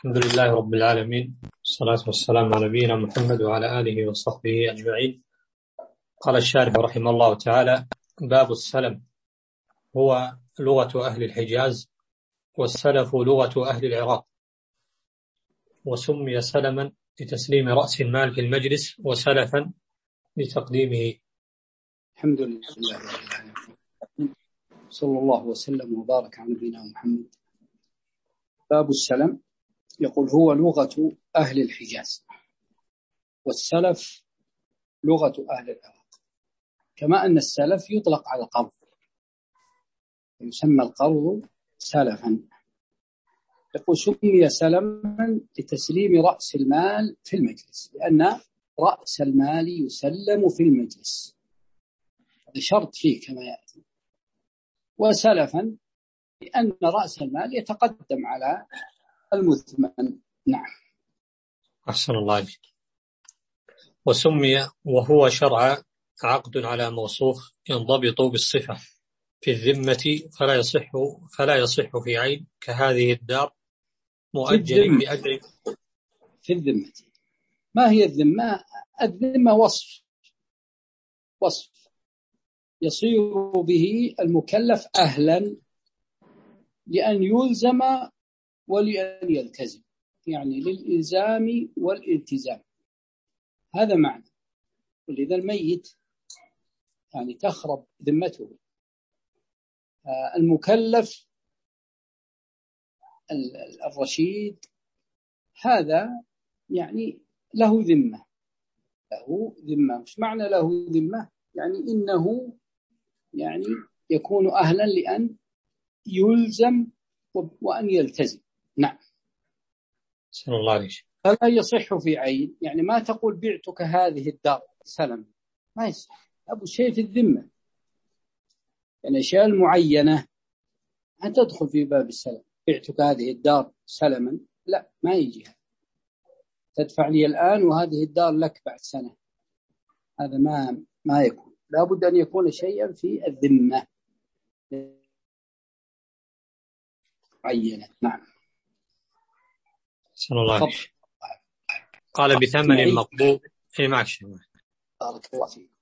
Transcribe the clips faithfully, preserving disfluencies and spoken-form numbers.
الحمد لله رب العالمين، والصلاة والسلام على نبينا محمد وعلى آله وصحبه أجمعين. قال الشارح رحمه الله تعالى: باب السلم هو لغة أهل الحجاز، والسلف لغة أهل العراق، وسمي سلما لتسليم رأس المال في المجلس، وسلفا لتقديمه. الحمد لله رب العالمين، صلى الله وسلم وبارك على نبينا محمد. باب السلم يقول هو لغة أهل الحجاز، والسلف لغة أهل العراق، كما أن السلف يطلق على القرض، يسمى القرض سلفا. يقول سمي سلما لتسليم رأس المال في المجلس، لأن رأس المال يسلم في المجلس، هذا شرط فيه كما يأتي. وسلفا لأن رأس المال يتقدم على المثمن. نعم. أحسن الله عليك. وسمي وهو شرع عقد على موصوف ينضبط بالصفة في الذمة، فلا يصح فلا يصح في عين كهذه الدار مؤجل بأجل. في الذمة، ما هي الذمة؟ الذمة وصف وصف يصير به المكلف أهلا لأن يلزم ولأن يلتزم، يعني للإلزام والالتزام، هذا معنى. ولذا الميت يعني تخرب ذمته. المكلف الرشيد هذا يعني له ذمة، له ذمة. مش معنى له ذمة؟ يعني إنه يعني يكون أهلا لأن يلزم وأن يلتزم. نعم. صلى الله عليه. فلا يصح في عين، يعني ما تقول بعتك هذه الدار سلم، ما يصح. أبو شيء في الذمة، يعني أشياء المعينة أن تدخل في باب السلم. بعتك هذه الدار سلما، لا، ما يجي. تدفع لي الآن وهذه الدار لك بعد سنة، هذا ما ما يكون. لابد أن يكون شيئا في الذمة معينة. نعم. صلى الله عليه. قال بثمن مقبوض. اي معك شيء. بارك الله فيك.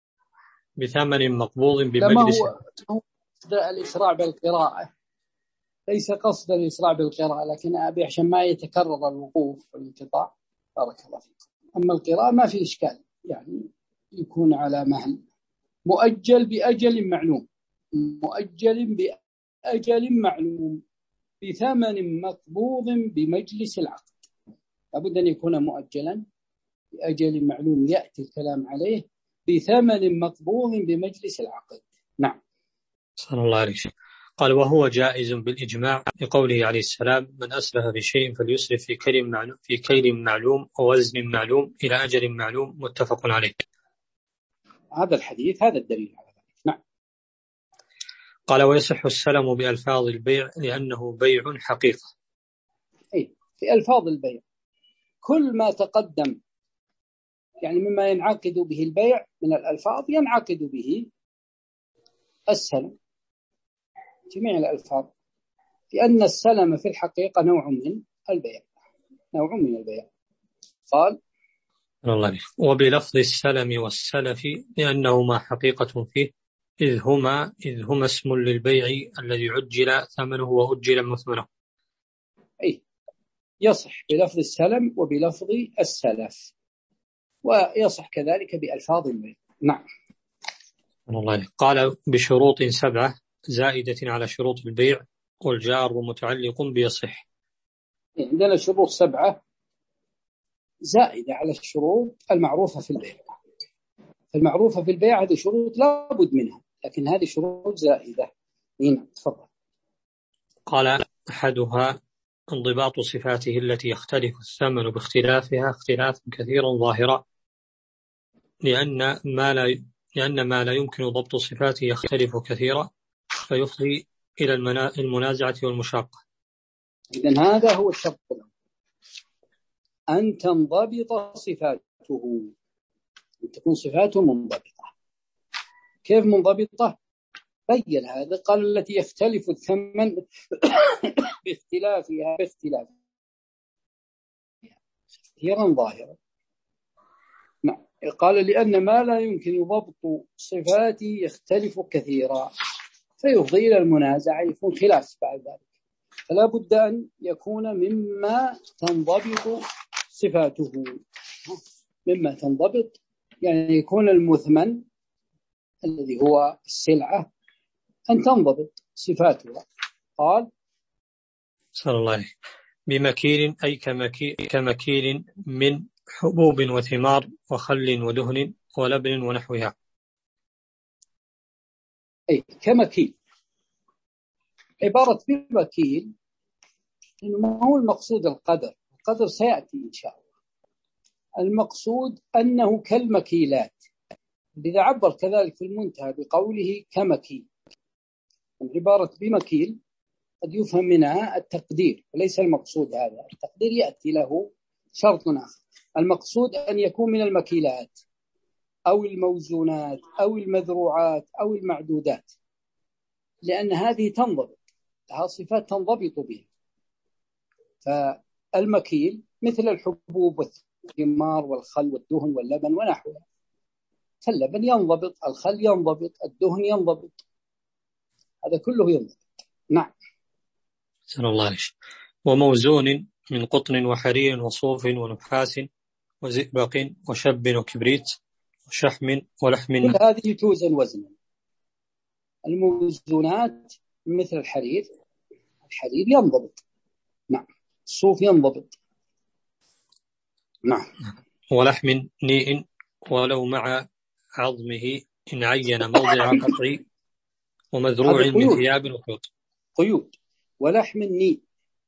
بثمن مقبوض بمجلس. هو الإسراع بالقراءة، ليس قصد الإسراع بالقراءة، لكن أبي عشان ما يتكرر الوقوف والانقطاع. بارك الله فيك. أما القراءة ما في إشكال، يعني يكون على مهل مؤجل بأجل معلوم، مؤجل بأجل معلوم بثمن مقبوض بمجلس العقد. لابد أن يكون مؤجلا بأجل معلوم يأتي الكلام عليه بثمن مقبوض بمجلس العقد. نعم. صلى الله عليه. قال وهو جائز بالإجماع لقوله عليه السلام: من أسرف في شيء فليسرف في كيل معلوم في كيل معلوم ووزن معلوم إلى أجل معلوم، متفق عليه. هذا الحديث هذا الدليل على ذلك. نعم. قال ويصح السلم بألفاظ البيع لأنه بيع حقيقة. أي في ألفاظ البيع كل ما تقدم، يعني مما ينعقد به البيع من الألفاظ ينعقد به السلم، جميع الألفاظ، لأن السلم في الحقيقة نوع من البيع، نوع من البيع. قال الله. وبلفظ السلم والسلف لأنهما حقيقة فيه، إذ هما إذ هما اسم للبيع الذي عجل ثمنه وأجل مثمنه. أي يصح بلفظ السلم وبلفظ السلف، ويصح كذلك بألفاظ البيع. نعم. الله. قال بشروط سبعة زائدة على شروط البيع، والجار متعلق بيصح. عندنا شروط سبعة زائدة على الشروط المعروفة في البيع. المعروفة في البيع هذه شروط لا بد منها، لكن هذه شروط زائدة. هنا تفضل. قال أحدها انضباط صفاته التي يختلف الثمن باختلافها اختلافا كثيرا ظاهرا، لأن ما لا لأن ما لا يمكن ضبط صفاته يختلف كثيرا فيفضي إلى المنازعة والمشاقة. إذن هذا هو الشرط، أن تنضبط صفاته، أن تكون صفاته منضبطة. كيف منضبطة؟ بين هذا، قال التي يختلف الثمن باختلافها باختلاف كثيرا ظاهرا. نعم. قال لأن ما لا يمكن ضبط صفاته يختلف كثيرا فيفضي إلى المنازعة، يكون خلاف بعد ذلك، فلا بد أن يكون مما تنضبط صفاته، مما تنضبط يعني يكون المثمن الذي هو السلعة أن تنضبط صفاتها. قال صلى الله عليه بمكيل أي كمكيل, كمكيل من حبوب وثمار وخل ودهن ولبن ونحوها. أي كمكيل، عبارة بمكيل إنه ما هو المقصود القدر، القدر سيأتي إن شاء الله، المقصود أنه كالمكيلات، إذا عبر كذلك في المنتهى بقوله كمكيل. عبارة بمكيل قد يفهم منها التقدير، وليس المقصود هذا، التقدير يأتي له شرط آخر، المقصود أن يكون من المكيلات أو الموزونات أو المذروعات أو المعدودات، لأن هذه تنضبط، لها صفات تنضبط بها. فالمكيل مثل الحبوب والثمار والخل والدهن واللبن ونحوها، فاللبن ينضبط، الخل ينضبط، الدهن ينضبط، هذا كله ينضبط. نعم. صلى الله عليه وموزون من قطن وحرير وصوف ونحاس وزئبق وشب وكبريت وشحم ولحم. كل هذه توزن وزنا. الموزونات مثل الحرير، الحرير ينضبط. نعم. الصوف ينضبط. نعم. ولحم نيء ولو مع عظمه إن عين موضع قطع ومذروع من ثياب وخيوط. قيود. ولحم النيء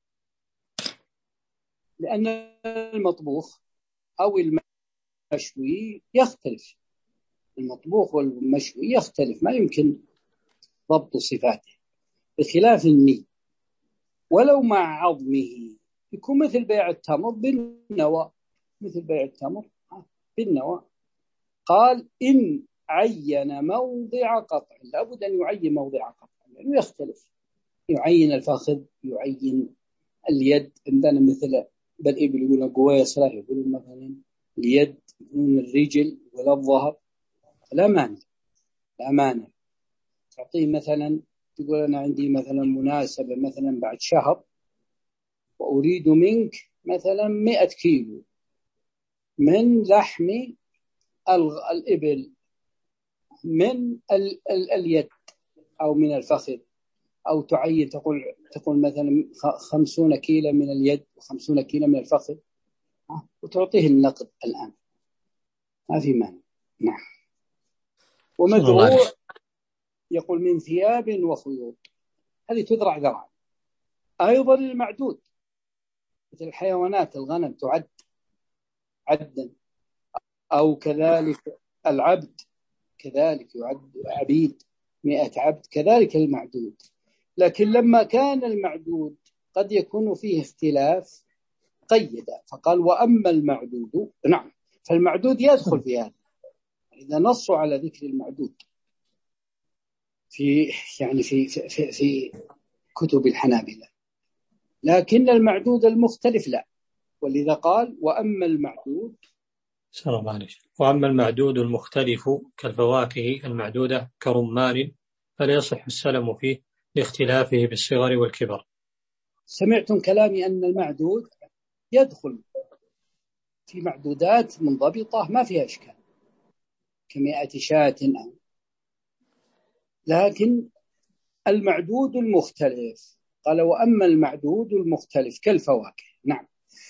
لأن المطبوخ أو المشوي يختلف، المطبوخ والمشوي يختلف، ما يمكن ضبط صفاته، بخلاف النيء ولو مع عظمه يكون مثل بيع التمر بالنوى، مثل بيع التمر بالنوى. قال إن عين موضع قطع، لابد أن يعين موضع قطع لأنه يختلف، يعين الفخذ، يعين اليد، عندنا مثل بالإبل يقولون قويصرة، يقولون مثلا اليد، يقولون الرجل ولا الظهر، لا مانع، لا مانع تعطيه مثلا، تقول أنا عندي مثلا مناسبة مثلا بعد شهر وأريد منك مثلا مئة كيلو من لحم الإبل، من ال ال اليد أو من الفخذ، أو تعين تقول تقول مثلا خمسون كيلو من اليد وخمسون كيلو من الفخذ، وتعطيه النقد الآن، ما في مانع. نعم. ومذروع يقول من ثياب وخيوط، هذه تذرع ذرعا. أيضا المعدود مثل الحيوانات، الغنم تعد عدا، أو كذلك العبد كذلك يعد عبيد، مئة عبد كذلك المعدود. لكن لما كان المعدود قد يكون فيه اختلاف قيد، فقال وأما المعدود. نعم. فالمعدود يدخل في هذا، إذا نصوا على ذكر المعدود في يعني في في في, في كتب الحنابلة، لكن المعدود المختلف لا، ولذا قال وأما المعدود. صلى الله عليه وسلم. وأما المعدود المختلف كالفواكه المعدودة كرمان فلا يصح السلم فيه لاختلافه بالصغر والكبر. سمعتم كلامي أن المعدود يدخل في معدودات منضبطة ما فيها إشكال كمئة شاة، لكن المعدود المختلف قال وأما المعدود المختلف كالفواكه. نعم.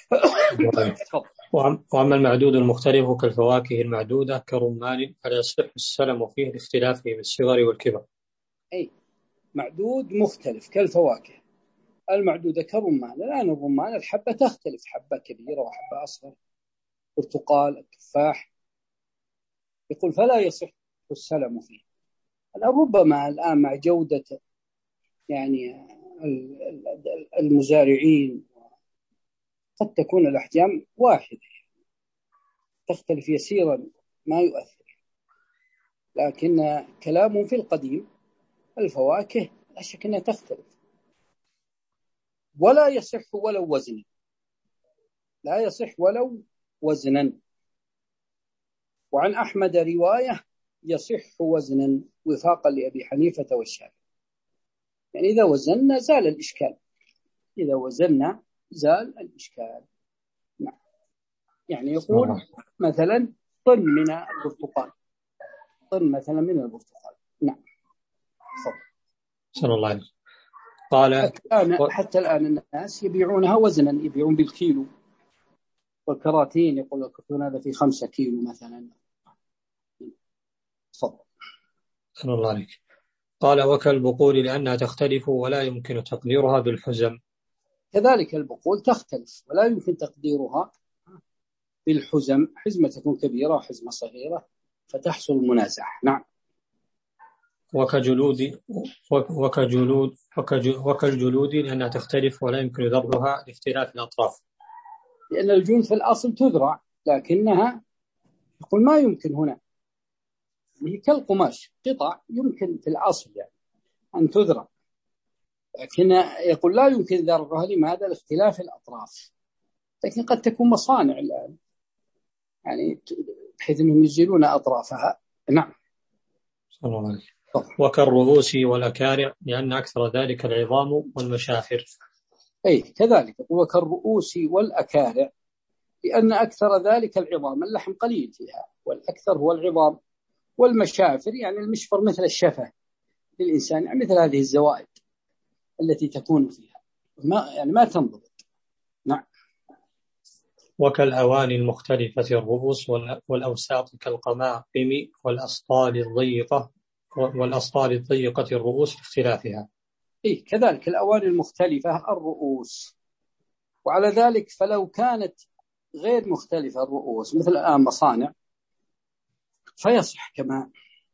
وأما المعدود المختلف كالفواكه المعدودة كرمان فلا يصح السلم فيه لاختلافه بالصغر والكبر. أي معدود مختلف كالفواكه المعدودة كرمان، الآن الرمان الحبة تختلف، حبة كبيرة وحبة أصغر، برتقال، التفاح، يقول فلا يصح السلم فيه. ربما الآن مع جودة يعني المزارعين قد تكون الأحجام واحدة تختلف يسيرا ما يؤثر، لكن كلامهم في القديم الفواكه لا شك أنها تختلف. ولا يصح ولو وزن، لا يصح ولو وزنا. وعن أحمد رواية يصح وزنا وفاقا لأبي حنيفة والشافعي. يعني إذا وزننا زال الإشكال، إذا وزننا زال الإشكال. نعم. يعني يقول مثلا طن من البرتقال، طن مثلا من البرتقال. نعم. صلى الله عليه وسلم. قال حتى الآن, حتى الآن الناس يبيعونها وزنا، يبيعون بالكيلو، والكراتين يقول الكرتون هذا في خمسة كيلو مثلا. صلى الله عليك. قال وكالبقول لأنها تختلف ولا يمكن تقديرها بالحزم. كذلك البقول تختلف ولا يمكن تقديرها بالحزم، حزمة تكون كبيرة وحزمة صغيرة فتحصل المنازعة. نعم. وكجلود وكجلود وكالجلود لأنها تختلف ولا يمكن ذرها لاختلاف الأطراف. لأن الجلود في الأصل تذرع، لكنها يقول ما يمكن هنا، هي كالقماش قطع يمكن في الأصل يعني أن تذرع، لكن يقول لا يمكن ذرها. لماذا؟ لاختلاف الأطراف. لكن قد تكون مصانع الآن يعني بحيث أنهم يزيلون أطرافها. نعم. صلى الله عليه وسلم. وكالرؤوس والأكارع لأن أكثر ذلك العظام والمشافر. أي كذلك. وكالرؤوس والأكارع لأن أكثر ذلك العظام، اللحم قليل فيها، والأكثر هو العظام. والمشافر يعني المشفر مثل الشفة للإنسان، يعني مثل هذه الزوائد التي تكون فيها ما يعني ما تنضبط. نعم. وكالأواني المختلفة الرؤوس والأوساط كالقماقم والأسطال الضيقة والأسطال الضيقة الرؤوس باختلافها. إيه كذلك الأواني المختلفة الرؤوس. وعلى ذلك فلو كانت غير مختلفة الرؤوس مثل الآن مصانع فيصح كما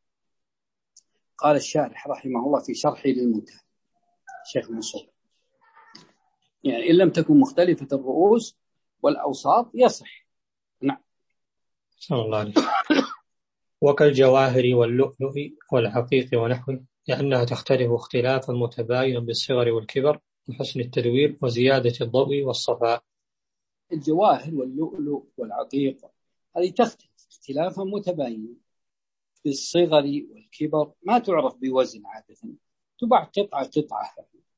قال الشارح رحمه الله في شرحه للمنتهى الشيخ منصور، يعني إن لم تكن مختلفة الرؤوس والأوساط يصح. نعم. صلى الله عليه وسلم. وكالجواهر واللؤلؤ والحقيق ونحوه لأنها تختلف اختلافا متباينا بالصغر والكبر وحسن التدوير وزيادة الضوء والصفاء. الجواهر واللؤلؤ والعقيق هذه تختلف اختلافا متباينا بالصغر والكبر، ما تعرف بوزن عادة، تباع قطعة قطعة.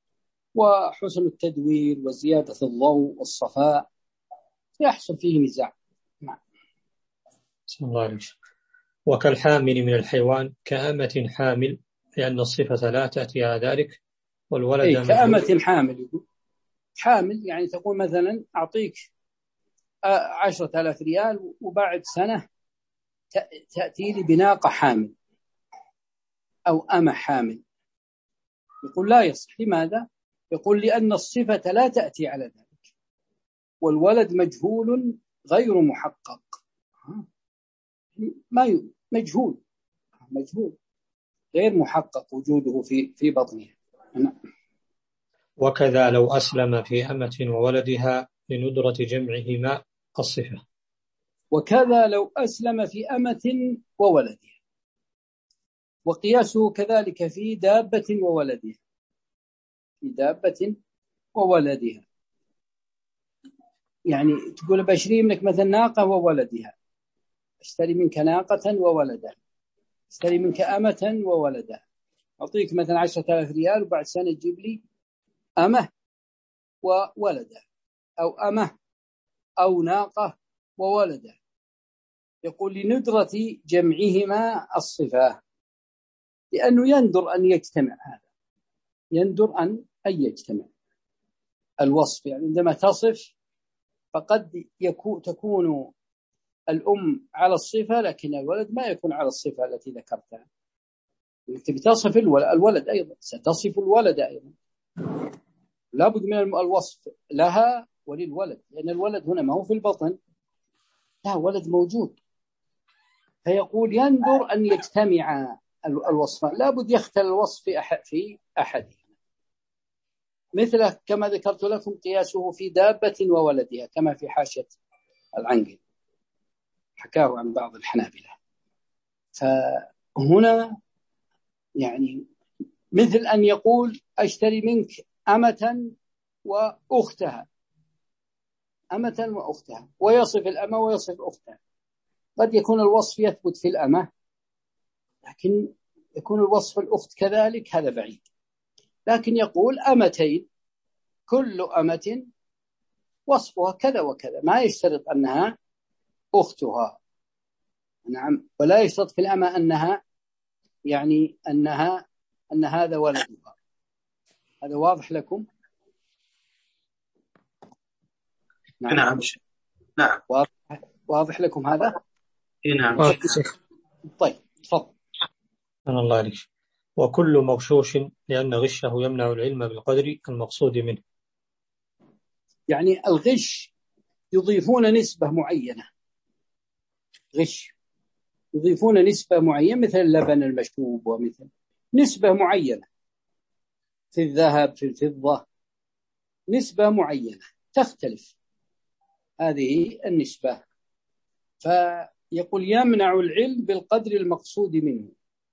وحسن التدوير وزيادة الضوء والصفاء يحصل فيه نزاع. نعم. صلى الله عليه وسلم. وكالحامل من الحيوان كأمة حامل لأن الصفة لا تأتي على ذلك والولد أي كأمة حامل. حامل يعني تقول مثلا أعطيك عشرة آلاف ريال وبعد سنة تأتي لي بناقة حامل أو أمة حامل، يقول لا يصح. لماذا؟ يقول لأن الصفة لا تأتي على ذلك والولد مجهول غير محقق. ما مجهول مجهول غير محقق وجوده في في بطنها. وكذا لو أسلم في أمة وولدها لندرة جمعهما الصفة. وكذا لو أسلم في أمة وولدها، وقياسه كذلك في دابة وولدها، في دابة وولدها. يعني تقول بشري منك مثلا ناقة وولدها، اشتري منك ناقة وولدها، اشتري منك أمة وولدها، أعطيك مثلا عشرة آلاف ريال وبعد سنة تجيب لي أمة وولدها أو أمة أو ناقة وولدها. يقول لندرة جمعهما الصفة، لأنه يندر أن يجتمع، هذا يندر أن أن يجتمع الوصف. يعني عندما تصف فقد يكون تكون الأم على الصفة لكن الولد ما يكون على الصفة التي ذكرتها. أنت بتصف الولد أيضا ستصف الولد أيضا، لابد من الوصف لها وللولد، لأن الولد هنا ما هو في البطن، لا ولد موجود. فيقول يندر أن يجتمع الوصفان، لابد يختل الوصف في أحد في أحد مثله كما ذكرت لكم قياسه في دابة وولدها كما في حاشية العنقي حكاه عن بعض الحنابلة. فهنا يعني مثل أن يقول أشتري منك أمة وأختها، أمة وأختها، ويصف الأمة ويصف أختها. قد يكون الوصف يثبت في الأمة لكن يكون الوصف الأخت كذلك، هذا بعيد. لكن يقول أمتين، كل أمة وصفها كذا وكذا، ما يشترط أنها أختها. نعم. ولا يشترط في الأمة أنها يعني أنها أن هذا ولدها. هذا واضح لكم؟ نعم نعم, نعم. واضح, واضح لكم هذا؟ نعم. طيب تفضل. أنا الله عليك. وكل مغشوش لأن غشه يمنع العلم بالقدر المقصود منه. يعني الغش يضيفون نسبة معينة، غش يضيفون نسبة معينة مثل اللبن المشوب، ومثل نسبة معينة في الذهب في الفضة، نسبة معينة تختلف هذه النسبة. فيقول يمنع العلم بالقدر المقصود منه،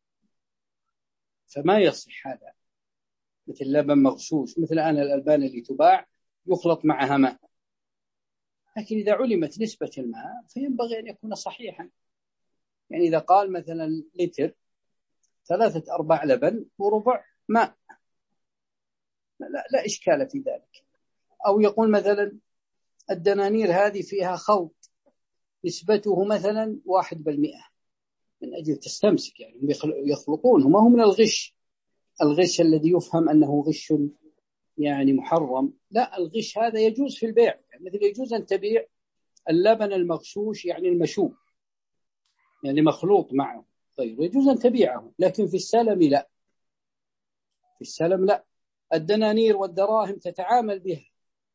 فما يصح هذا. مثل لبن مغشوش، مثل الآن الألبان اللي تباع يخلط معها ماء، لكن إذا علمت نسبة الماء فينبغي أن يكون صحيحا. يعني إذا قال مثلا لتر ثلاثة أرباع لبن وربع ماء، لا, لا إشكال في ذلك. أو يقول مثلا الدنانير هذه فيها خلط نسبته مثلا واحد بالمئة، من أجل تستمسك، يعني يخلطونه، ما هو من الغش، الغش الذي يفهم أنه غش يعني محرم. لا، الغش هذا يجوز في البيع، يعني مثل يجوز أن تبيع اللبن المغشوش يعني المشوب يعني مخلوط معه غيره، يجوز أن تبيعه. لكن في السلم لا، في السلم لا. الدنانير والدراهم تتعامل بها،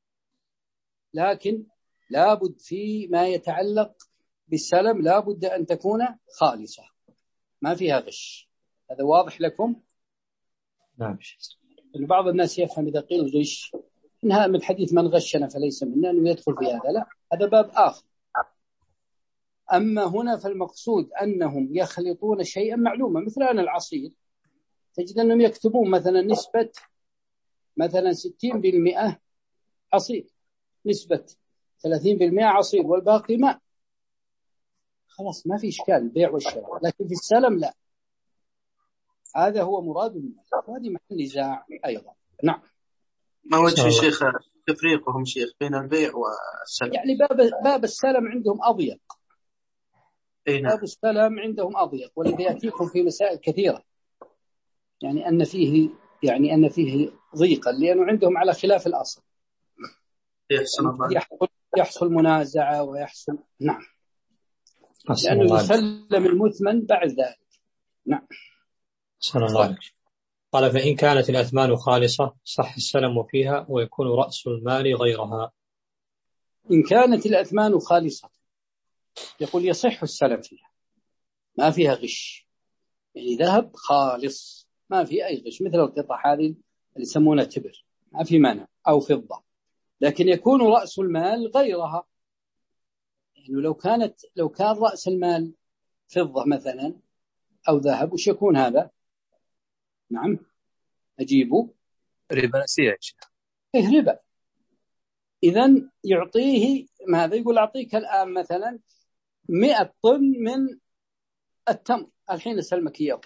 لكن لابد في ما يتعلق بالسلم لابد أن تكون خالصة ما فيها غش. هذا واضح لكم؟ نعم. بعض الناس يفهم إذا قيل غش إنها من حديث من غشنا فليس منا، أنه يدخل في هذا، لا، هذا باب آخر. أما هنا فالمقصود أنهم يخلطون شيئا معلوما، مثل أن العصير تجد أنهم يكتبون مثلا نسبة مثلا ستين بالمئة عصير، نسبة ثلاثين بالمئة عصير، والباقي ماء، خلاص ما في إشكال البيع والشراء. لكن في السلم لا، هذا هو مراد المال، وهذه محل نزاع أيضا. نعم. ما وجه شيخ تفريقهم شيخ بين البيع والسلم؟ يعني باب باب السلم عندهم أضيق، نعم. باب السلم عندهم أضيق، ولذا يأتيكم في مسائل كثيرة يعني أن فيه يعني أن فيه ضيقا، لأنه عندهم على خلاف الأصل، يعني يحصل, يحصل منازعة ويحصل. نعم. لأنه يسلم المثمن بعد ذلك. نعم. صلى الله عليه وسلم. قال فإن كانت الأثمان خالصة صح السلم فيها ويكون رأس المال غيرها. إن كانت الأثمان خالصة يقول يصح السلم فيها، ما فيها غش، يعني ذهب خالص ما في أي غش، مثل القطع هذه اللي يسمونها تبر ما في مانع، أو فضة، لكن يكون رأس المال غيرها. يعني لو كانت لو كان رأس المال فضة مثلا أو ذهب، وش يكون هذا؟ نعم أجيبه ربا نسيئة. إيه ربا. إذن يعطيه ماذا؟ يقول أعطيك الآن مثلا مئة طن من التمر الحين أسلمك إياه،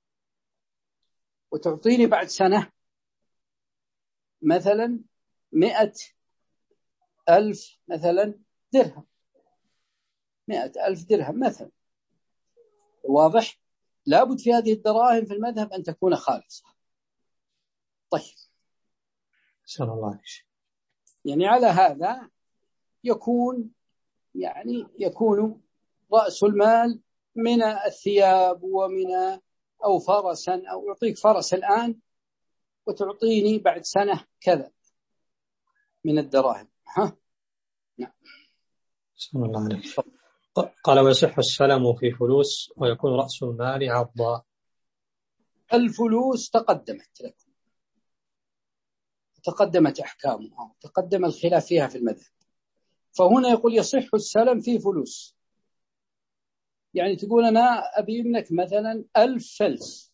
وتعطيني بعد سنة مثلا مئة ألف مثلا درهم، مئة ألف درهم مثلا. واضح؟ لابد في هذه الدراهم في المذهب أن تكون خالصة. طيب صلى الله عليه وسلم. يعني على هذا يكون يعني يكون رأس المال من الثياب ومن أو فرسا، أو يعطيك فرس الآن وتعطيني بعد سنة كذا من الدراهم. ها؟ نعم. صلى الله عليه وسلم. قال ويصح السلم في فلوس ويكون رأس المال عضا. الفلوس تقدمت لكم، تقدمت أحكامها، تقدم الخلاف فيها في المذهب. فهنا يقول يصح السلم في فلوس، يعني تقول أنا أبي منك مثلا ألف فلس،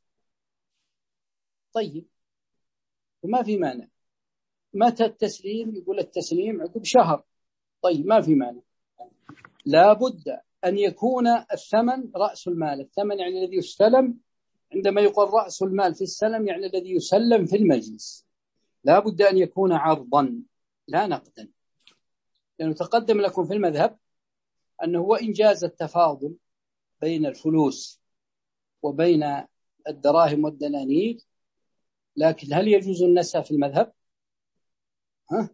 طيب وما في مانع. متى التسليم؟ يقول التسليم عقب شهر، طيب ما في مانع. لا بد أن يكون الثمن رأس المال. الثمن يعني الذي يستلم. عندما يقول رأس المال في السلم يعني الذي يسلم في المجلس. لا بد أن يكون عرضا لا نقدا، لأنه تقدم لكم في المذهب أنه وإن جاز التفاضل بين الفلوس وبين الدراهم والدنانير، لكن هل يجوز النسأ في المذهب؟ ها؟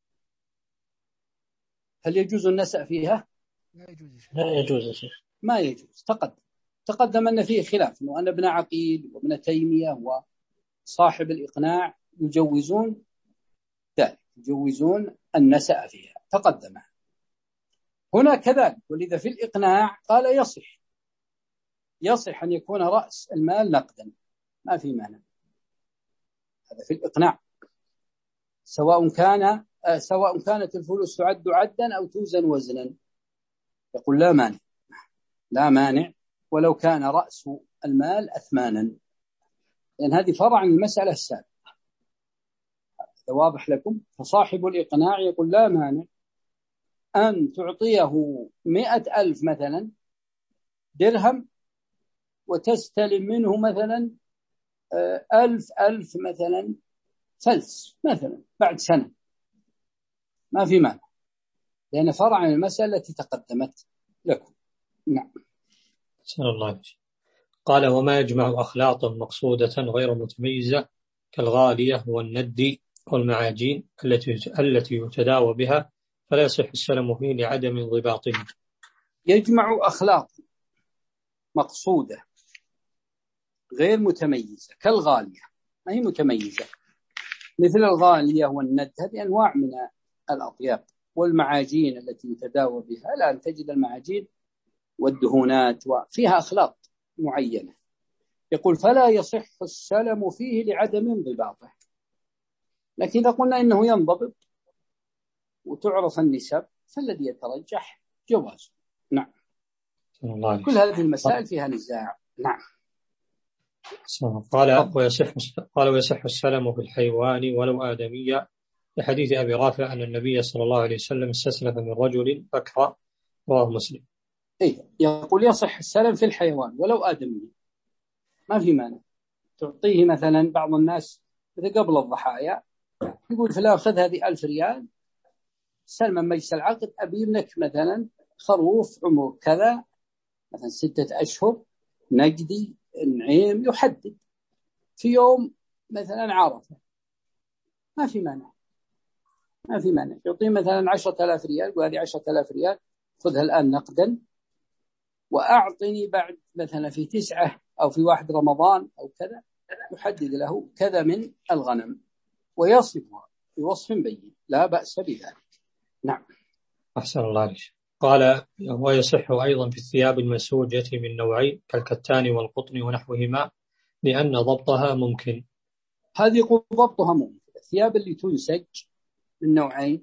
هل يجوز النسأ فيها؟ لا يجوز. لا يجوز يا شيخ. ما يجوز. تقدم تقدم أن فيه خلاف، وأن ابن عقيل وابن تيمية وصاحب الإقناع يجوزون ذلك، يجوزون النسأ فيها. تقدم هنا كذلك. ولذا في الإقناع قال يصح يصح أن يكون رأس المال نقدا، ما في مانع. هذا في الإقناع، سواء كان سواء كانت الفلوس تعد عدا أو توزن وزنا. يقول لا مانع لا مانع ولو كان رأس المال أثمانا، لأن هذه فرع من المسألة السابقة. هذا واضح لكم. فصاحب الإقناع يقول لا مانع أن تعطيه مئة ألف مثلا درهم وتستلم منه مثلا ألف ألف مثلا فلس مثلا بعد سنة، ما في مانع، لأن فرع من المسألة التي تقدمت لكم. نعم. سأل الله. قال وما يجمع أخلاطا مقصودة غير متميزة كالغالية والند والمعاجين التي التي يتداوى بها فلا يصح السلم فيه لعدم انضباطه. يجمع أخلاط مقصودة غير متميزة كالغالية، ما هي متميزة، مثل الغالية والند، هذه أنواع من الأطياب، والمعاجين التي يتداوى بها. الآن تجد المعاجين والدهونات وفيها أخلاط معينة. يقول فلا يصح السلم فيه لعدم انضباطه. لكن إذا قلنا إنه ينضبط وتعرف النسب فالذي يترجح جواز. نعم. كل هذه المسائل فيها نزاع. نعم. قال ويصح قال ويصح السلم في الحيوان ولو آدمية، لحديث أبي رافع أن النبي صلى الله عليه وسلم استسلف من رجل بكر، رواه مسلم. إيه، يقول يصح السلم في الحيوان ولو آدمية، ما في مانع. تعطيه مثلا بعض الناس إذا قبل الضحايا يقول فلان خذ هذه ألف ريال سلما مجلس العقد، أبي لك مثلا خروف عمره كذا مثلا ستة أشهر نقدي نعيم، يحدد في يوم مثلا عرفة، ما في مانع ما في مانع. يعطيه مثلا عشرة آلاف ريال وهذه عشرة آلاف ريال خذها الآن نقدا، وأعطني بعد مثلا في تسعة أو في واحد رمضان أو كذا، يحدد له كذا من الغنم ويصفها بوصف بين، لا بأس بذلك. نعم. أحسن الله عليك. قال ويصح أيضا في الثياب المسوجة من نوعين كالكتان والقطن ونحوهما لأن ضبطها ممكن. هذه يقول ضبطها ممكن. الثياب اللي تنسج من نوعين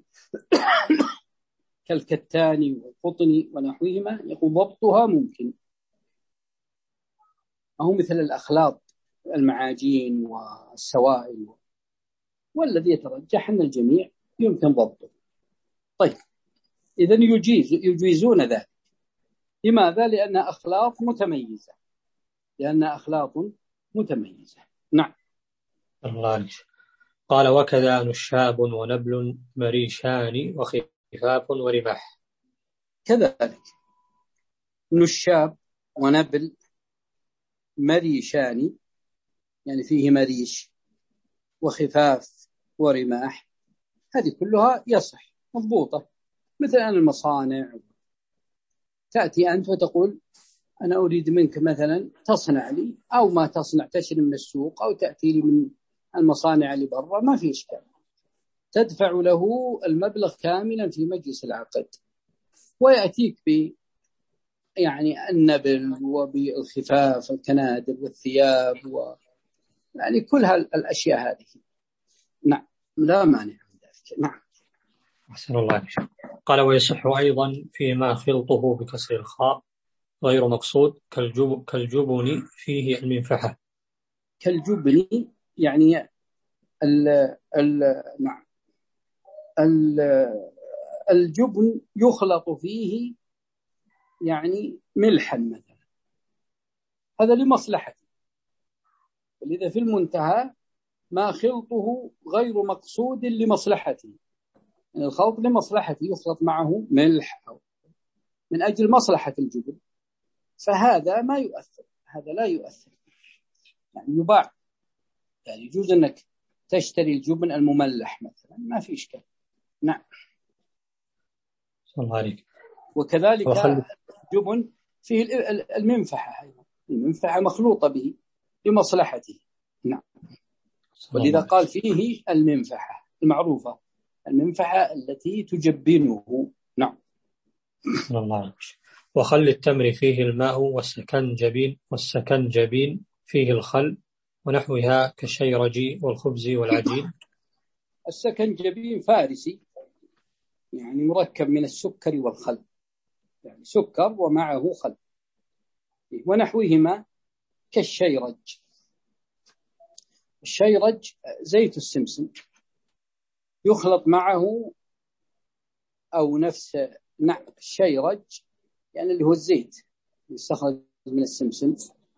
كالكتان والقطن ونحوهما يقول ضبطها ممكن، ما هو مثل الأخلاط المعاجين والسوائل، والذي يترجح أن الجميع يمكن ضبطه. طيب إذن يجيز يجيزون ذلك. لماذا؟ لأن أخلاط متميزة لأن أخلاط متميزة. نعم. الله. قال وكذا نشاب ونبل مريشان وخفاف ورماح. كذلك نشاب ونبل مريشان يعني فيه مريش وخفاف ورماح، هذه كلها يصح مضبوطة. مثل أن المصانع تأتي أنت وتقول أنا أريد منك مثلا تصنع لي، أو ما تصنع تشري من السوق أو تأتي لي من المصانع اللي برا، ما في إشكال، تدفع له المبلغ كاملا في مجلس العقد ويأتيك ب يعني النبل وبالخفاف الكنادر والثياب و يعني كل هالأشياء هذه. نعم لا مانع من ذلك. نعم. أحسن الله عليك. قال ويصح أيضا فيما خلطه بكسر الخاء غير مقصود كالجب كالجبن فيه المنفحة. كالجبن يعني ال ال نعم ال الجبن يخلط فيه يعني ملحا مثلا، هذا لمصلحته، ولذا في المنتهى ما خلطه غير مقصود لمصلحته، يعني الخلط لمصلحته يخلط معه ملح أو من أجل مصلحة الجبن، فهذا ما يؤثر، هذا لا يؤثر، يعني يباع، يعني يجوز أنك تشتري الجبن المملح مثلا، ما في إشكال. نعم. الله عليك. وكذلك الجبن فيه المنفعة، المنفعة مخلوطة به لمصلحته. نعم. ولذا قال فيه المنفعة المعروفة، المنفعة التي تجبنه. نعم. الله عليك. وخل التمر فيه الماء، والسكنجبين والسكنجبين فيه الخل ونحوها كالشيرج والخبز والعجين. السكنجبين فارسي، يعني مركب من السكر والخل، يعني سكر ومعه خل، ونحوهما كالشيرج. الشيرج زيت السمسم يخلط معه أو نفس نعم الشيرج، يعني اللي هو الزيت يستخرج من السمسم،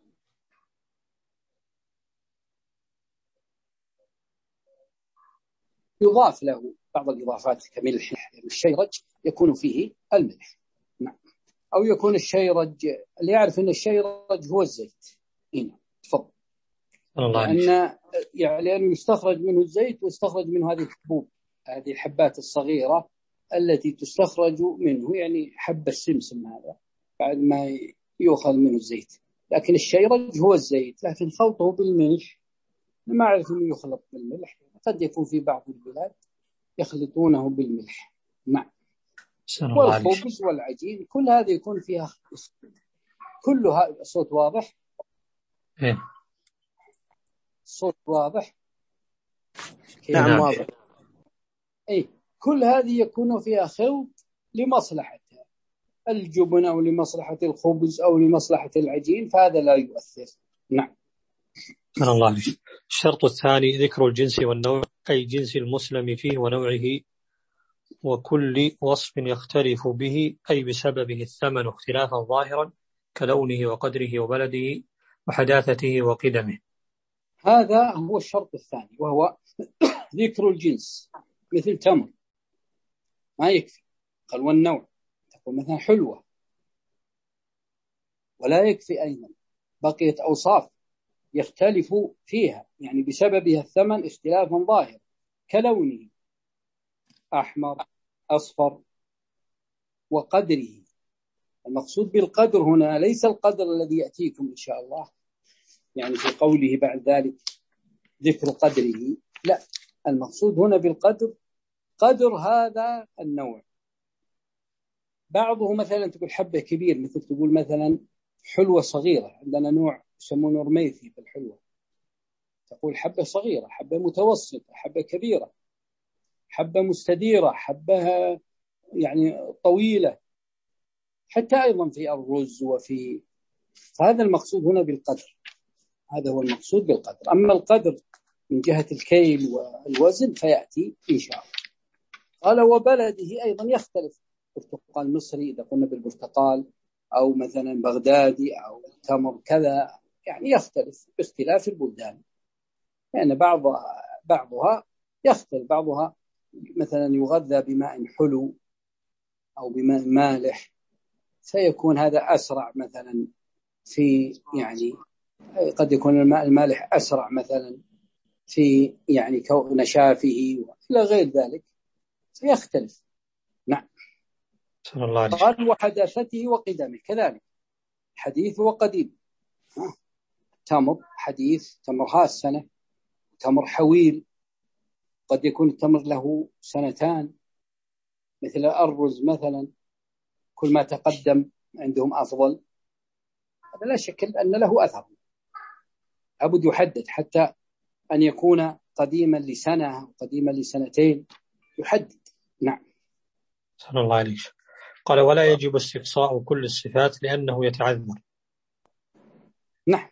يضاف له بعض الإضافات كملح، يعني الشيرج يكون فيه الملح. نعم. أو يكون الشيرج اللي يعرف أن الشيرج هو الزيت. هنا تفضل. لأن يعني لأنه يستخرج منه الزيت ويستخرج منه هذه الحبوب، هذه الحبات الصغيرة التي تستخرج منه، يعني حب السمسم هذا بعد ما يؤخذ منه الزيت. لكن الشيرج هو الزيت، لكن خلطه بالملح ما أعرف أنه يخلط بالملح، قد يكون في بعض البلاد يخلطونه بالملح. نعم. والخبز والعجين كل هذا يكون فيها كلها. صوت واضح؟ إيه. صوت واضح؟ نعم واضح. أي كل هذه يكون فيها خلط لمصلحة الجبن أو لمصلحة الخبز أو لمصلحة العجين، فهذا لا يؤثر. نعم. من الله عليك. الشرط الثاني ذكر الجنس والنوع، أي جنس المسلم فيه ونوعه، وكل وصف يختلف به، أي بسببه الثمن اختلافا ظاهرا كلونه وقدره وبلده وحداثته وقدمه. هذا هو الشرط الثاني، وهو ذكر الجنس. مثل تمر ما يكفي، قال والنوع، تقول مثلا حلوة، ولا يكفي أيضا، بقيت أوصاف يختلف فيها، يعني بسببها الثمن اختلافا ظاهرا كلونه أحمر أصفر وقدره. المقصود بالقدر هنا ليس القدر الذي يأتيكم إن شاء الله، يعني في قوله بعد ذلك ذكر قدره، لا، المقصود هنا بالقدر قدر هذا النوع. بعضه مثلا تقول حبة كبير، مثل تقول مثلا حلوة صغيرة، عندنا نوع يسمونه رميثي في الحلوة، تقول حبة صغيرة، حبة متوسطة، حبة كبيرة، حبة مستديرة، حبة يعني طويلة، حتى أيضا في الرز وفي، فهذا المقصود هنا بالقدر، هذا هو المقصود بالقدر. أما القدر من جهة الكيل والوزن فيأتي إن شاء الله. قال وبلده أيضا يختلف، برتقال مصري إذا قلنا بالبرتقال، أو مثلا بغدادي أو تمر كذا، يعني يختلف باختلاف البلدان، يعني بعض بعضها يختلف، بعضها مثلا يغذى بماء حلو أو بماء مالح، سيكون هذا أسرع مثلا في، يعني قد يكون الماء المالح أسرع مثلا في يعني نشافه إلى غير ذلك، سيختلف. نعم. قال وحداثته وقدمه كذلك، حديث وقديم، تمر حديث، تمر ها السنة، تمر حويل، قد يكون التمر له سنتان، مثل الرز مثلا كل ما تقدم عندهم أفضل، هذا لا شك أن له أثر، لابد يحدد حتى أن يكون قديما لسنة قديما لسنتين، يحدد. نعم. صلى الله عليه. قال ولا يجب استقصاء كل الصفات لأنه يتعذر. نعم.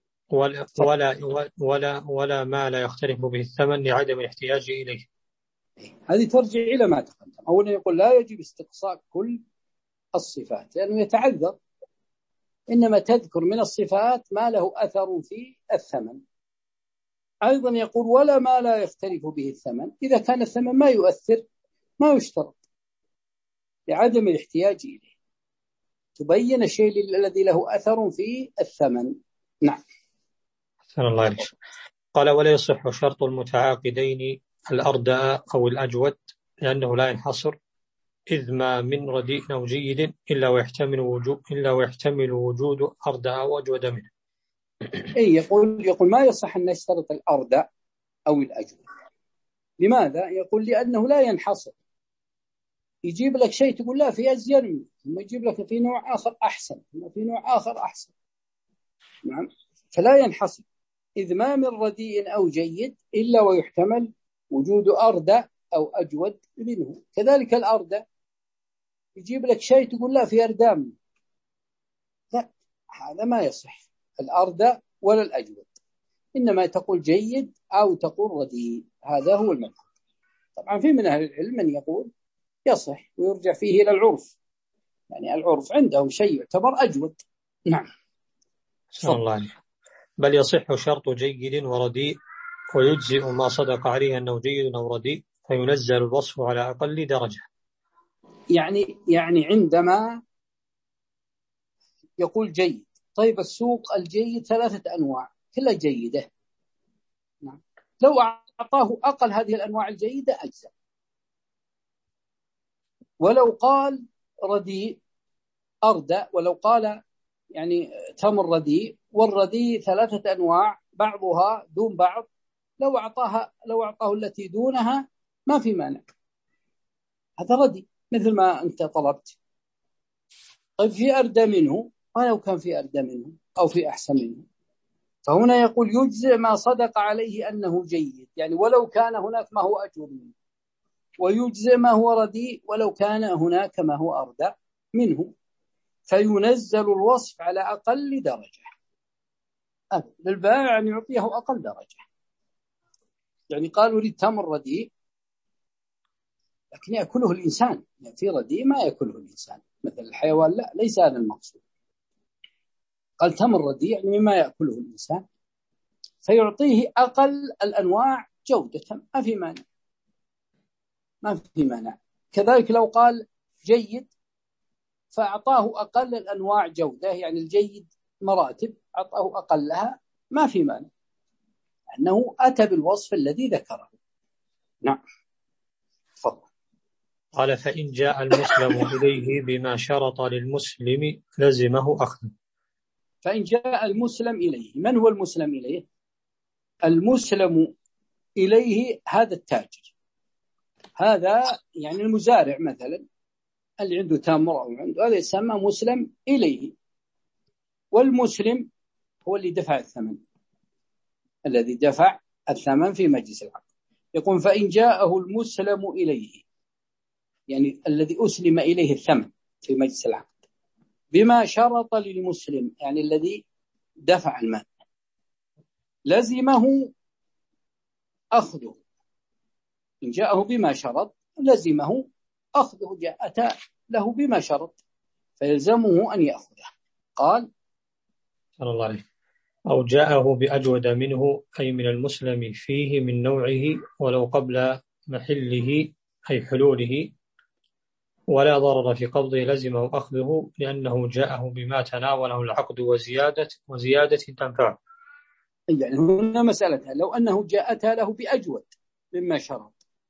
ولا ولا ولا ولا ما لا يختلف به الثمن لعدم الاحتياج إليه. هذه ترجع إلى ما تقدم. أولا يقول لا يجب استقصاء كل الصفات لأنه يتعذر، إنما تذكر من الصفات ما له أثر في الثمن. أيضا يقول ولا ما لا يختلف به الثمن، إذا كان الثمن ما يؤثر ما يشترط لعدم الاحتياج إليه، تبين الشيء الذي له أثر في الثمن. نعم. أحسن الله عليك. قال ولا يصح شرط المتعاقدين الأردأ أو الأجود لأنه لا ينحصر، إذ ما من رديء أو جيد إلا ويحتمل وجود إلا ويحتمل وجود أردأ أو أجود منه. أي يقول يقول ما يصح أن يشترط الأردأ أو الأجود. لماذا؟ يقول لأنه لا ينحصر، يجيب لك شيء تقول لا في أزين منه، ثم يجيب لك في نوع آخر أحسن، ثم في نوع آخر أحسن. نعم. فلا ينحصر، إذ ما من رديء أو جيد إلا ويحتمل وجود أردأ أو أجود منه. كذلك الأردأ يجيب لك شيء تقول لا في أردام، لا، هذا ما يصح الأردأ ولا الأجود، إنما تقول جيد أو تقول رديء، هذا هو المذهب. طبعا في من أهل العلم من يقول يصح ويرجع فيه إلى العرف، يعني العرف عندهم شيء يعتبر أجود. نعم. صلى الله عليه. بل يصح شرط جيد ورديء ويجزئ ما صدق عليه أنه جيد أو رديء فينزل الوصف على أقل درجة. يعني يعني عندما يقول جيد، طيب السوق الجيد ثلاثة أنواع كلها جيدة، نعم، لو أعطاه أقل هذه الأنواع الجيدة أجزاء. ولو قال رديء أردأ، ولو قال يعني تمر رديء، والرديء ثلاثة أنواع بعضها دون بعض، لو أعطاها لو أعطاه التي دونها ما في مانع، هذا رديء مثل ما أنت طلبت. طيب في أردى منه، ولو كان في أردى منه أو في أحسن منه، فهنا يقول يجزئ ما صدق عليه أنه جيد، يعني ولو كان هناك ما هو أجود منه، ويجزئ ما هو رديء ولو كان هناك ما هو أردى منه، فينزل الوصف على أقل درجة. للبائع أن يعطيه أقل درجة، يعني قال أريد تمر رديء لكن يأكله الإنسان، يعني في رديء ما يأكله الإنسان مثل الحيوان، لا، ليس هذا المقصود. قال تمر رديء يعني مما يأكله الإنسان، فيعطيه أقل الأنواع جودة، ما في مانع، ما في مانع. كذلك لو قال جيد فأعطاه أقل الأنواع جودة، يعني الجيد مراتب أعطاه أقلها، ما في مانع، أنه أتى بالوصف الذي ذكره. نعم. تفضل. قال فإن جاء المسلم إليه بما شرط للمسلم لزمه أخذه. فإن جاء المسلم إليه، من هو المسلم إليه؟ المسلم إليه هذا التاجر، هذا يعني المزارع مثلا اللي عنده تمر أو عنده، هذا يسمى مسلم إليه. والمسلم هو اللي دفع الثمن، الذي دفع الثمن في مجلس العقد. يقول فإن جاءه المسلم إليه، يعني الذي أسلم إليه الثمن في مجلس العقد، بما شرط للمسلم، يعني الذي دفع المال، لزمه أخذه. إن جاءه بما شرط لزمه أخذه، جاء أتى له بما شرط فيلزمه أن يأخذه. قال صلى الله عليه. أو جاءه بأجود منه أي من المسلم فيه من نوعه ولو قبل محله أي حلوله، ولا ضرر في قبضه لزمه أخذه لأنه جاءه بما تناوله العقد وزيادة وزيادة تنفعه. يعني هنا مسألة لو أنه جاءتها له بأجود مما شرط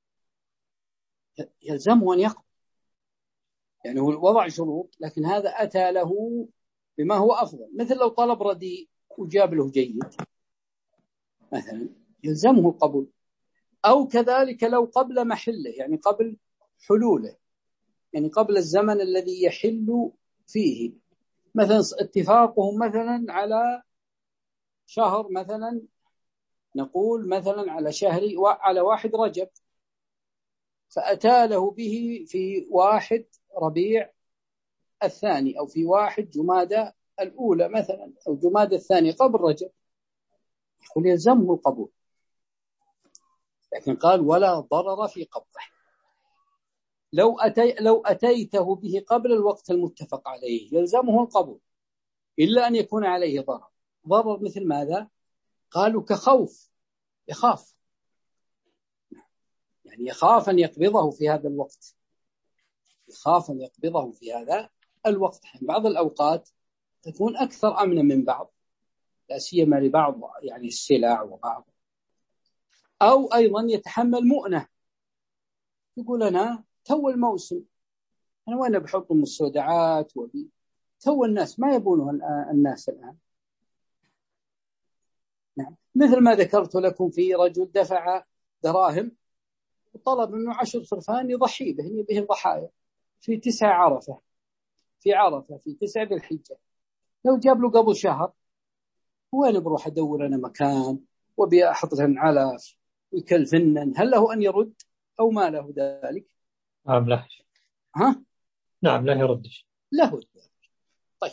يلزمه أن يقبل، يعني هو وضع شروط لكن هذا أتى له بما هو أفضل، مثل لو طلب رديء وجاب له جيد مثلا يلزمه القبول. أو كذلك لو قبل محله، يعني قبل حلوله، يعني قبل الزمن الذي يحل فيه، مثلا اتفاقهم مثلا على شهر، مثلا نقول مثلا على شهر على واحد رجب، فأتى له به في واحد ربيع الثاني أو في واحد جمادى الأولى مثلا أو جمادى الثاني قبل رجب، يقول يلزمه القبول. لكن قال ولا ضرر في قبضه. لو أتي لو أتيته به قبل الوقت المتفق عليه يلزمه القبول إلا أن يكون عليه ضرر. ضرر مثل ماذا؟ قالوا كخوف، يخاف، يعني يخاف أن يقبضه في هذا الوقت، يخاف أن يقبضه في هذا الوقت. بعض الأوقات تكون أكثر أمنا من بعض، لا سيما لبعض يعني السلع وبعض، أو أيضا يتحمل مؤنة، يقول أنا تو الموسم، أنا وين بحط المستودعات وبي تو الناس ما يبونه الناس الآن. نعم. مثل ما ذكرت لكم في رجل دفع دراهم وطلب منه عشر صرفان يضحي به، به ضحايا في تسع عرفة، في عرفة في تسع ذي الحجة. لو جاب له قبل شهر وين بروح أدور أنا مكان وبي أحط لهم علف ويكلفنن، هل له أن يرد أو ما له ذلك؟ نعم له. ها؟ نعم لا يردش له. طيب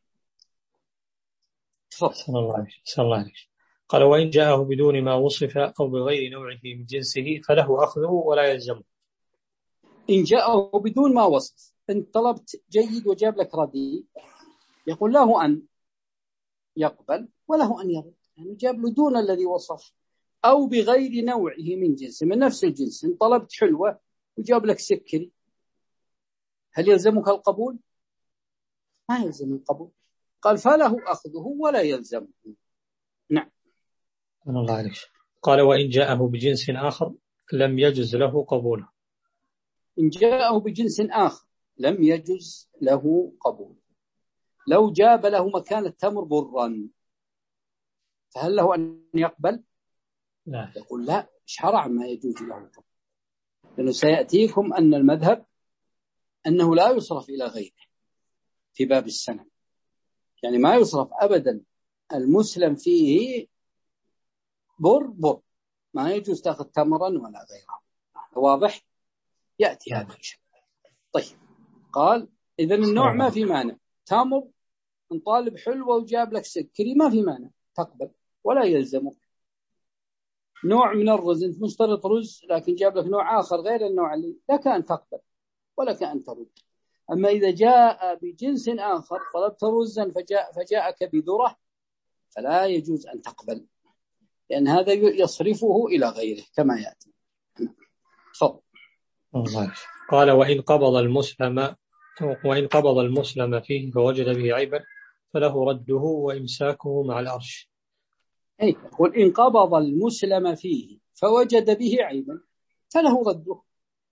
صلى الله عليه صلى الله عليه. قال وإن جاءه بدون ما وصف أو بغير نوعه من جنسه فله أخذه ولا يلزمه. إن جاءه بدون ما وصف، إن طلبت جيد وجاب لك رديء يقول له أن يقبل وله أن يرد، يعني جاب له دون الذي وصف، أو بغير نوعه من جنس، من نفس الجنس. إن طلبت حلوة وجاب لك سكري هل يلزمك القبول؟ ما يلزم القبول. قال فله أخذه ولا يلزمه. نعم. الله عليك. قال وإن جاءه بجنس آخر لم يجز له قبوله. إن جاءه بجنس آخر لم يجز له قبول. لو جاب له مكان التمر برا فهل له أن يقبل؟ لا. يقول لا، شرعا ما يجوز له قبول، لأنه سيأتيكم أن المذهب أنه لا يصرف إلى غيره في باب السنة، يعني ما يصرف أبدا المسلم فيه بر بر، ما يجوز تأخذ تمرا ولا غيره. واضح؟ يأتي هذا الشيء. طيب قال إذن النوع ما في مانع، تمر نطالب حلوة وجاب لك سكري ما في مانع تقبل ولا يلزمك. نوع من الرز أنت مشترط رز لكن جاب لك نوع آخر غير النوع اللي لك أن تقبل ولا كأن ترد. أما إذا جاء بجنس آخر طلبت رزا فجاء فجاءك بذرة فلا يجوز أن تقبل، لأن هذا يصرفه إلى غيره كما يأتي. تفضل. قال وإن قبض المسلم وإن قبض المسلم فيه فوجد به عيبا فله رده وإمساكه مع العرش. أي يقول إن قبض المسلم فيه فوجد به عيبا فله رده،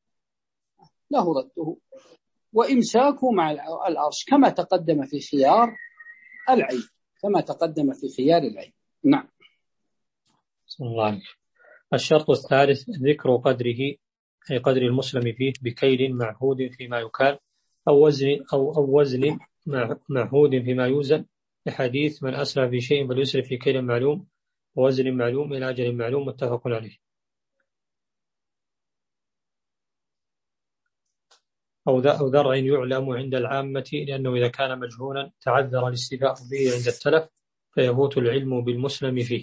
له رده وإمساكه مع العرش كما تقدم في خيار العيب، كما تقدم في خيار العيب. نعم. صلى الله عليه. الشرط الثالث ذكر قدره أي قدر المسلم فيه بكيل معهود فيما يكال أو وزن أو, أو وزن معهود فيما يوزن، لحديث من أسرع في شيء بل يسرع في كيل معلوم ووزن معلوم إلى أجل معلوم متفق عليه. أو ذرع يعلم عند العامة لأنه إذا كان مجهولا تعذر الاستيفاء به عند التلف فيفوت العلم بالمسلم فيه.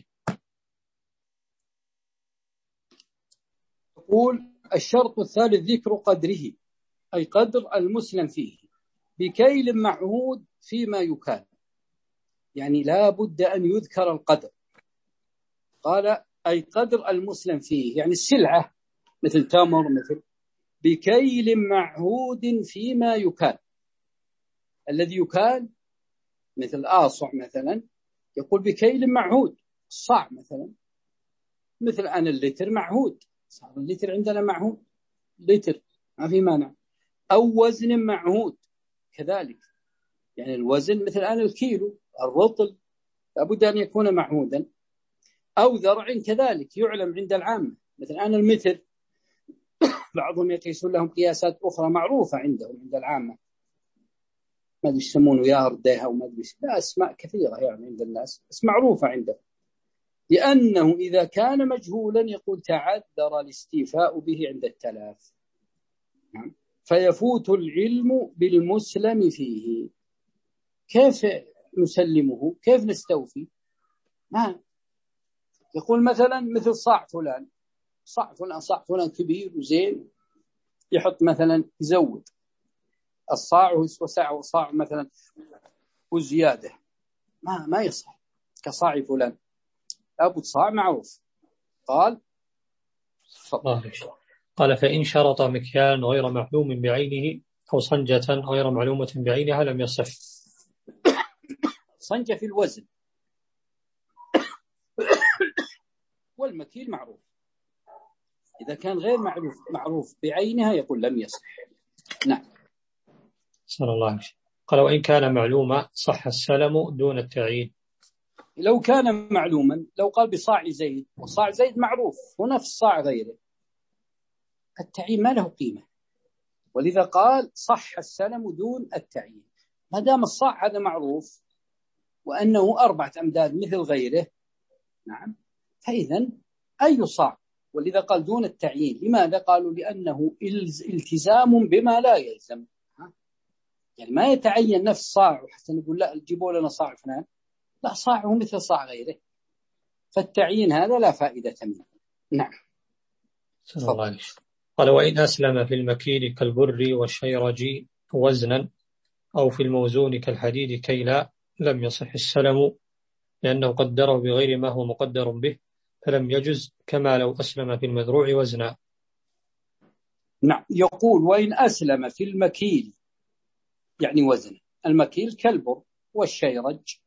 يقول الشرط الثالث ذكر قدره أي قدر المسلم فيه بكيل معهود فيما يكال، يعني لا بد أن يذكر القدر. قال أي قدر المسلم فيه يعني السلعة مثل تمر مثل، بكيل معهود فيما يكال. الذي يكال مثل آصع مثلا يقول بكيل معهود، الصاع مثلا مثل أنا اللتر معهود، صار اللتر عندنا معهود لتر ما في مانع. أو وزن معهود كذلك، يعني الوزن مثل أنا الكيلو الرطل لابد أن يكون معهودا. أو ذرع كذلك يعلم عند العامة مثل أنا المتر، بعضهم يقيسون لهم قياسات أخرى معروفة عندهم عند العامة، ما أدري يسمونه ياردها وما أدري لا أسماء كثيرة يعني عند الناس بس معروفة عندهم، لأنه إذا كان مجهولا يقول تعذر الاستيفاء به عند التلاف فيفوت العلم بالمسلم فيه. كيف نسلمه؟ كيف نستوفي؟ ما يقول مثلا مثل صاع فلان صاع فلان صاع فلان كبير وزين، يحط مثلا يزود الصاع ويسوى صاع وصاع مثلا وزيادة، ما ما يصح كصاع فلان، لابد صاع معروف. قال قال فإن شرط مكيال غير معلوم بعينه أو صنجة غير معلومة بعينها لم يصح. صنجة في الوزن والمكيل معروف، إذا كان غير معروف معروف بعينها يقول لم يصح. نعم. صلى الله عليه وسلم. قال وإن كان معلوما صح السلم دون التعيين. لو كان معلوما، لو قال بصاع زيد وصاع زيد معروف ونفس صاع غيره، التعيين ما له قيمة، ولذا قال صح السلم دون التعيين. ما دام الصاع هذا معروف وأنه أربعة أمداد مثل غيره، نعم، فإذا أي صاع. ولذا قال دون التعيين. لماذا؟ قالوا لأنه التزام بما لا يلزم، يعني ما يتعين نفس صاع وحتى نقول لا جيبوا لنا صاع فلان، لا، صاعه مثل صاع غيره، فالتعيين هذا لا فائدة منه. نعم. صلى الله عليه وسلم. قال وإن أسلم في المكيل كالبر والشيرج وزنا أو في الموزون كالحديد كيلا لم يصح السلم لأنه قدره بغير ما هو مقدر به فلم يجز كما لو أسلم في المذروع وزنا. نعم. يقول وإن أسلم في المكيل يعني وزن، المكيل كالبر والشيرج،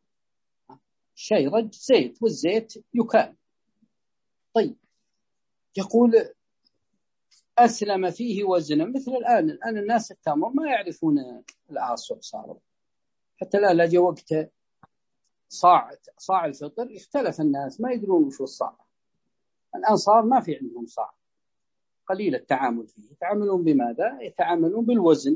شيرج زيت والزيت يكال. طيب يقول أسلم فيه وزنا، مثل الآن الآن الناس التمر ما يعرفون العاصر صاروا، حتى لا لا جاء وقت صاع صاع الفطر اختلف الناس ما يدرون وش الصاع. الآن صار ما في عندهم صاع، قليل التعامل فيه، يتعاملون بماذا؟ يتعاملون بالوزن.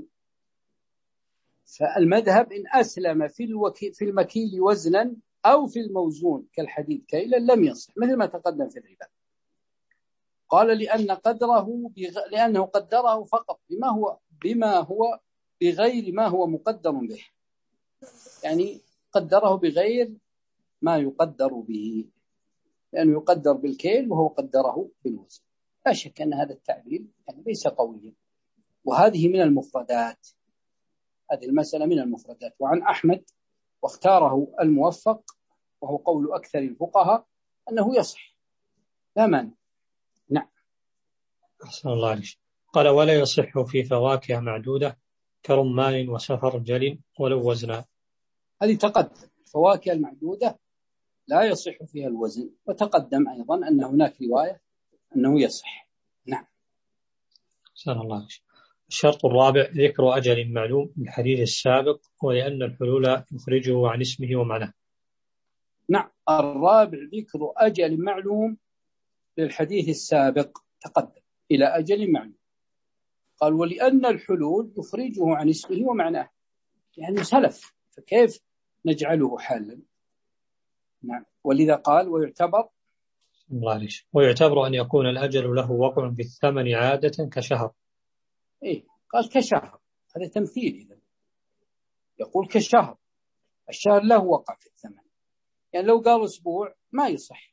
فالمذهب إن أسلم في الوكي في المكيل وزنا أو في الموزون كالحديد كيلا لم يصح، مثل ما تقدم في الربا. قال لأن قدره بغ... لأنه قدره فقط بما هو بما هو بغير ما هو مقدر به، يعني قدره بغير ما يقدر به، لأنه يقدر بالكيل وهو قدره بالوزن. لا شك أن هذا التعبير يعني ليس قويا، وهذه من المفردات، هذه المسألة من المفردات. وعن أحمد واختاره الموفق وهو قول أكثر الفقهاء أنه يصح لا مانع. نعم. أحسن الله عليك. قال ولا يصح في فواكه معدودة كرمان وسفرجل ولو وزنا. هذه تقدم فواكه المعدودة لا يصح فيها الوزن، وتقدم أيضا أن هناك رواية أنه يصح. نعم. أحسن الله عليك. الشرط الرابع ذكر أجل معلوم بالحديث السابق ولأن الحلول يخرجه عن اسمه ومعناه. نعم. الرابع ذكر أجل معلوم للحديث السابق تقدم إلى أجل معلوم. قال ولأن الحلول يخرجه عن اسمه ومعناه، يعني سلف، فكيف نجعله حالا؟ نعم. ولذا قال ويعتبر الله عليك. ويعتبر أن يكون الأجل له وقع بالثمن عادة كشهر. إيه؟ قال كشهر، هذا تمثيل. إذا يقول كشهر، الشهر له وقع في الثمن، يعني لو قال أسبوع ما يصح.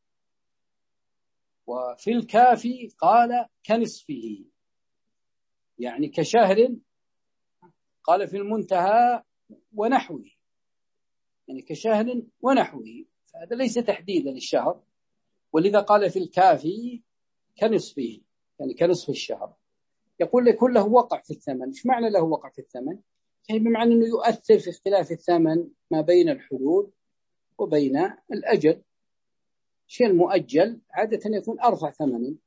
وفي الكافي قال كنصفه، يعني كشهر. قال في المنتهى ونحوه، يعني كشهر ونحوه، فهذا ليس تحديدا للشهر. ولذا قال في الكافي كنصفه، يعني كنصف الشهر. يقول لك له وقع في الثمن. إيش معنى له وقع في الثمن؟ يعني بمعنى أنه يؤثر في اختلاف الثمن ما بين الحلول وبين الأجل. شيء المؤجل عادة يكون أرفع ثمنا،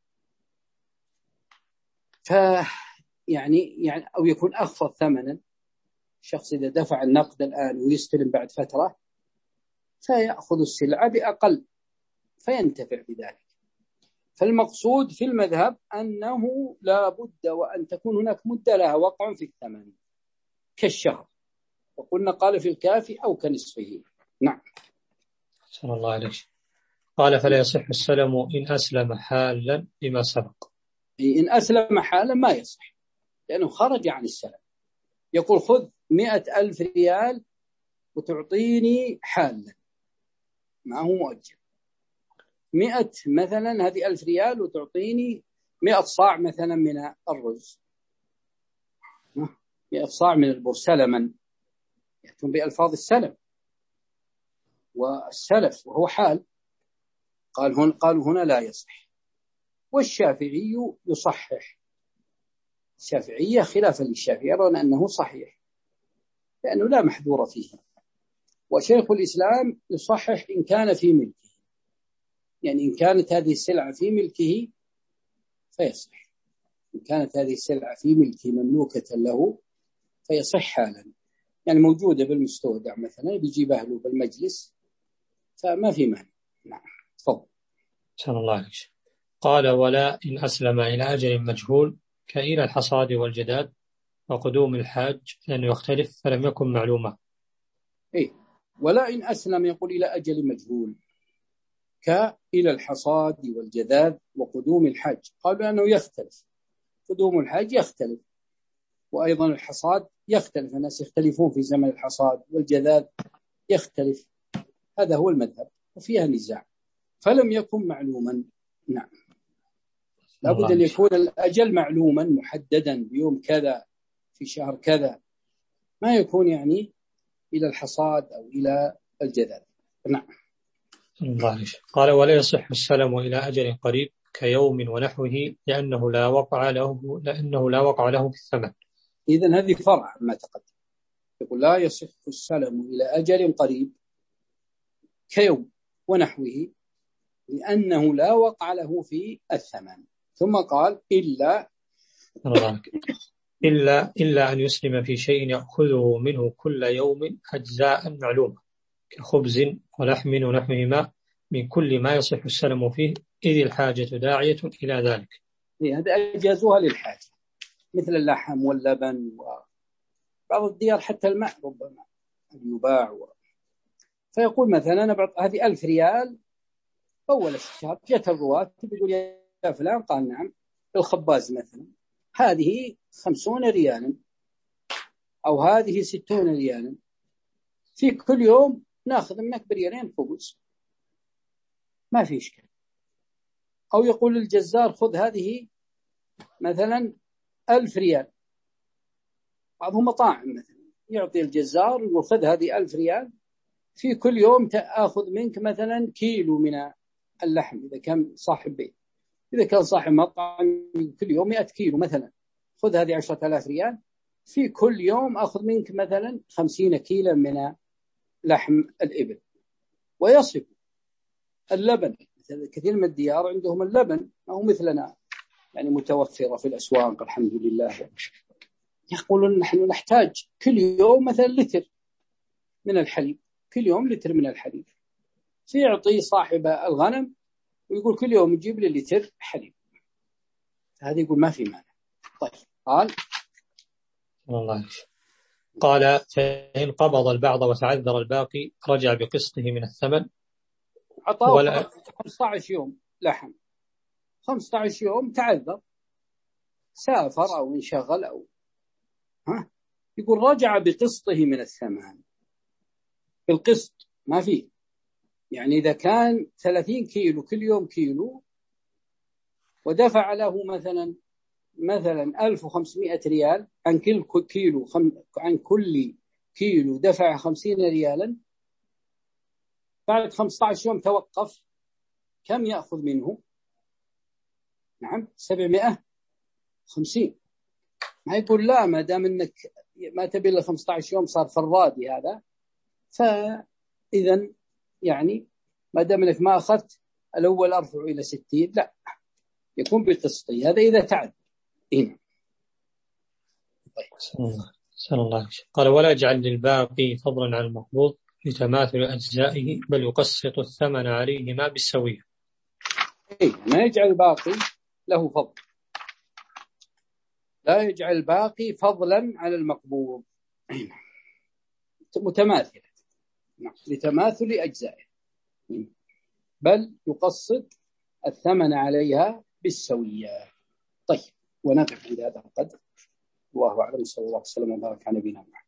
ف يعني يعني أو يكون أخفض ثمنا. الشخص إذا دفع النقد الآن ويستلم بعد فترة فيأخذ السلعة بأقل فينتفع بذلك. فالمقصود في المذهب أنه لا بد وأن تكون هناك مدة لها وقع في الثمن كالشهر، وقلنا قال في الكافي أو كنصفه. نعم. صلى الله عليه. قال فلا يصح السلم إن أسلم حالا لما سبق. إن أسلم حالا ما يصح لأنه خرج عن السلم. يقول خذ مئة ألف ريال وتعطيني حالا، ما هو مؤجل. مئة مثلا، هذه ألف ريال وتعطيني مئة صاع مثلا من الرز، مئة صاع من البر سلما، يأتون بألفاظ السلم والسلف وهو حال. قال هنا قالوا هنا لا يصح. والشافعي يصحح، الشافعية خلافا للشافعي يرون أنه صحيح لأنه لا محذور فيه. وشيخ الإسلام يصحح إن كان في ملكه، يعني إن كانت هذه السلعة في ملكه فيصح، إن كانت هذه السلعة في ملكه مملوكة له فيصح حالا، يعني موجودة بالمستودع مثلا بيجيب أهله بالمجلس فما في مانع. نعم تفضل. سأل الله عليك. قال ولا إن أسلم إلى أجل مجهول كإلى الحصاد والجداد وقدوم الحاج لأنه يختلف فلم يكن معلومة. إيه، ولا إن أسلم يقول إلى أجل مجهول كإلى الحصاد والجداد وقدوم الحاج، قالوا أنه يختلف، قدوم الحاج يختلف وأيضا الحصاد يختلف، الناس يختلفون في زمن الحصاد، والجداد يختلف، هذا هو المذهب وفيها نزاع، فلم يكن معلوما. نعم، لابد أن يكون الأجل معلوما محددا بيوم كذا في شهر كذا، ما يكون يعني إلى الحصاد أو إلى الجداد. نعم. الله. قال ولا يصح السلم إلى أجل قريب كيوم ونحوه لأنه لا وقع له لأنه لا وقع له بالثمن. إذن هذه فرع ما تقدم، يقول لا يصح السلم إلى أجل قريب كيوم ونحوه لأنه لا وقع له في الثمن، ثم قال إلا إلا إلا أن يسلم في شيء يأخذه منه كل يوم أجزاء معلومة كخبز ولحم ونحوهما من كل ما يصح السلم فيه إذ الحاجة داعية إلى ذلك. هذا أجازوها للحاجة مثل اللحم واللبن وبعض الديار حتى الماء ربما يباع و... فيقول مثلا أنا بعطي هذه ألف ريال أول الشهر، جت الرواة تقول يا فلان، قال نعم، الخباز مثلا هذه خمسون ريالا أو هذه ستون ريالا، في كل يوم ناخذ منك بريالين خبز، ما في إشكال. أو يقول الجزار خذ هذه مثلا ألف ريال، بعضهم مطاعم مثلا يعطي الجزار يقول خذ هذه ألف ريال، في كل يوم تأخذ منك مثلا كيلو من اللحم إذا كان صاحب بيت، إذا كان صاحب مطعم كل يوم مئة كيلو مثلا، خذ هذه عشرة آلاف ريال، في كل يوم أخذ منك مثلا خمسين كيلو من لحم الإبل. ويصف اللبن، كثير من الديار عندهم اللبن ما هو مثلنا يعني متوفرة في الأسواق الحمد لله، يقولون نحن نحتاج كل يوم مثلا لتر من الحليب، كل يوم لتر من الحليب، فيعطي صاحب الغنم ويقول كل يوم يجيب لي لتر حليب، هذا يقول ما في مانع. طيب قال الله. قال فإن قبض البعض وتعذر الباقي رجع بقسطه من الثمن. عطاه ولا... خمسة عشر يوم لحم، خمسة عشر يوم تعذر سافر أو انشغل أو ها، يقول رجع بقسطه من الثمن. القسط ما فيه، يعني إذا كان ثلاثين كيلو كل يوم كيلو ودفع له مثلا مثلا ألف وخمسمائة ريال، عن كل كيلو خم... عن كل كيلو دفع خمسين ريالا، بعد خمسة عشر يوم توقف، كم يأخذ منه؟ نعم سبعمائة وخمسين. ما يقول لا ما دام انك ما تبي له خمسة عشر يوم صار فرادي هذا، فإذا يعني ما دام انك ما أخذت الأول أرفع إلى ستين، لا يكون بقسطي، هذا إذا تعد هنا. سأل الله. قال ولا يجعل للباقي فضلا عن المقبوض لتماثل أجزائه بل يقسط الثمن عليهما بالسوية. إيه، ما يجعل الباقي له فضل، لا يجعل الباقي فضلا على المقبوض متماثلة لتماثل أجزائه، بل يقسط الثمن عليها بالسوية. طيب ونقف عند هذا القدر، الله أعلم، صلى الله عليه وسلم وبارك على نبينا محمد.